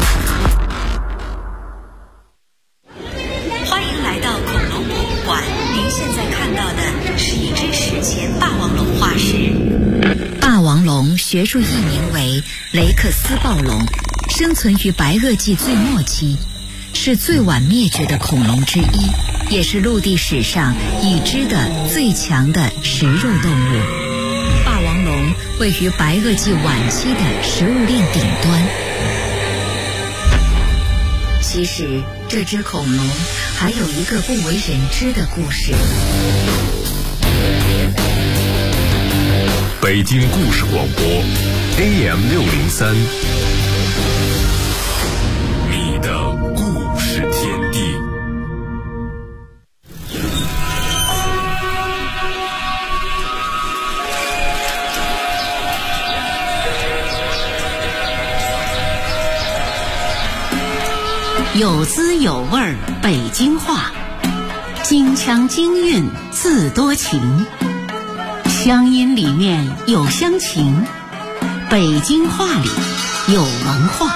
欢迎来到恐龙博物馆，您现在看到的是一只史前霸王龙化石。霸王龙学术译名为雷克斯暴龙，生存于白垩纪最末期，是最晚灭绝的恐龙之一，也是陆地史上已知的最强的食肉动物。霸王龙位于白垩纪晚期的食物链顶端。其实这只恐龙还有一个不为人知的故事。 北京故事广播 AM603， 你的故事天地。 有滋有味儿北京话，京腔京韵字多情，乡音里面有乡情，北京话里有文化。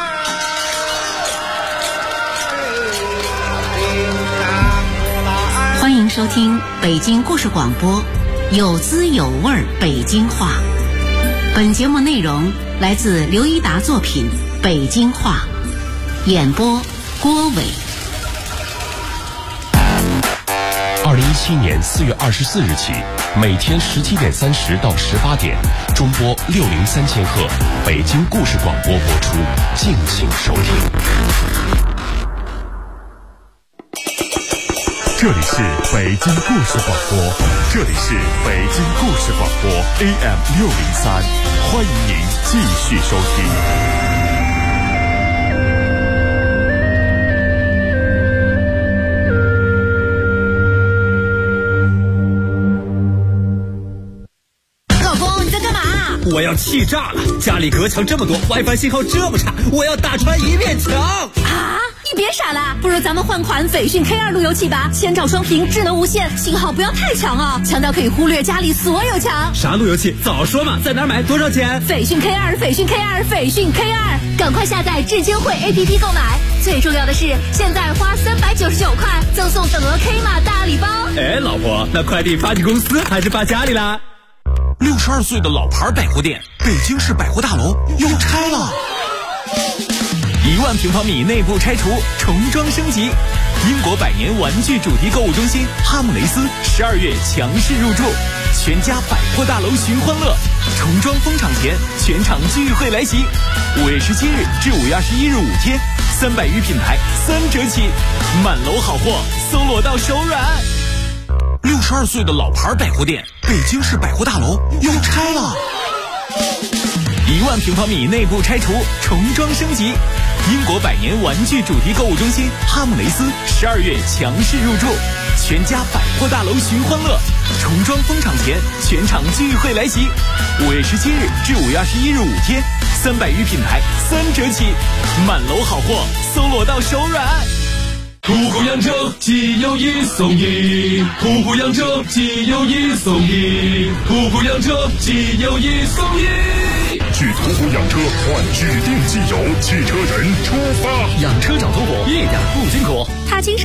欢迎收听北京故事广播，有滋有味儿北京话。本节目内容来自刘一达作品《北京话》，演播郭伟。 2017年4月24日起，每天17点30到18点，中波603000赫北京故事广播播出，敬请收听。 这里是北京故事广播，这里是北京故事广播 AM603，欢迎您继续收听。 我要气炸了！家里隔墙这么多 ，WiFi 信号这么差，我要打穿一面墙！ 啊！你别傻了，不如咱们换款斐讯 K2 路由器吧，千兆双屏，智能无线，信号不要太强啊，强到可以忽略家里所有墙。 啥路由器？早说嘛！在哪儿买？多少钱？ 斐讯 K2， 斐讯 K2， 斐讯 K2， 赶快下载智金汇 APP 购买。最重要的是，现在花399块赠送等额 K 码大礼包。 哎，老婆，那快递发你公司还是发家里啦 ？62岁的老牌百货店北京市百货大楼要拆了 ，1万平方米内部拆除，重装升级。英国百年玩具主题购物中心哈姆雷斯12月强势入驻，全家百货大楼寻欢乐，重装封场前全场聚会来袭。5月17日至5月21日5天，300余品牌3折起，满楼好货，搜罗到手软。 62岁的老牌百货店北京市百货大楼要拆了 ，1万平方米内部拆除，重装升级。英国百年玩具主题购物中心哈姆雷斯12月强势入驻，全家百货大楼寻欢乐，重装封场前全场聚会来袭。5月17日至5月21日5天，300余品牌3折起，满楼好货，搜罗到手软。 途虎养车既有一送一，途虎养车既有一送一，途虎养车既有一送一。 去途虎养车换指定机油，汽车人出发。 养车找途虎，一点不辛苦。 踏青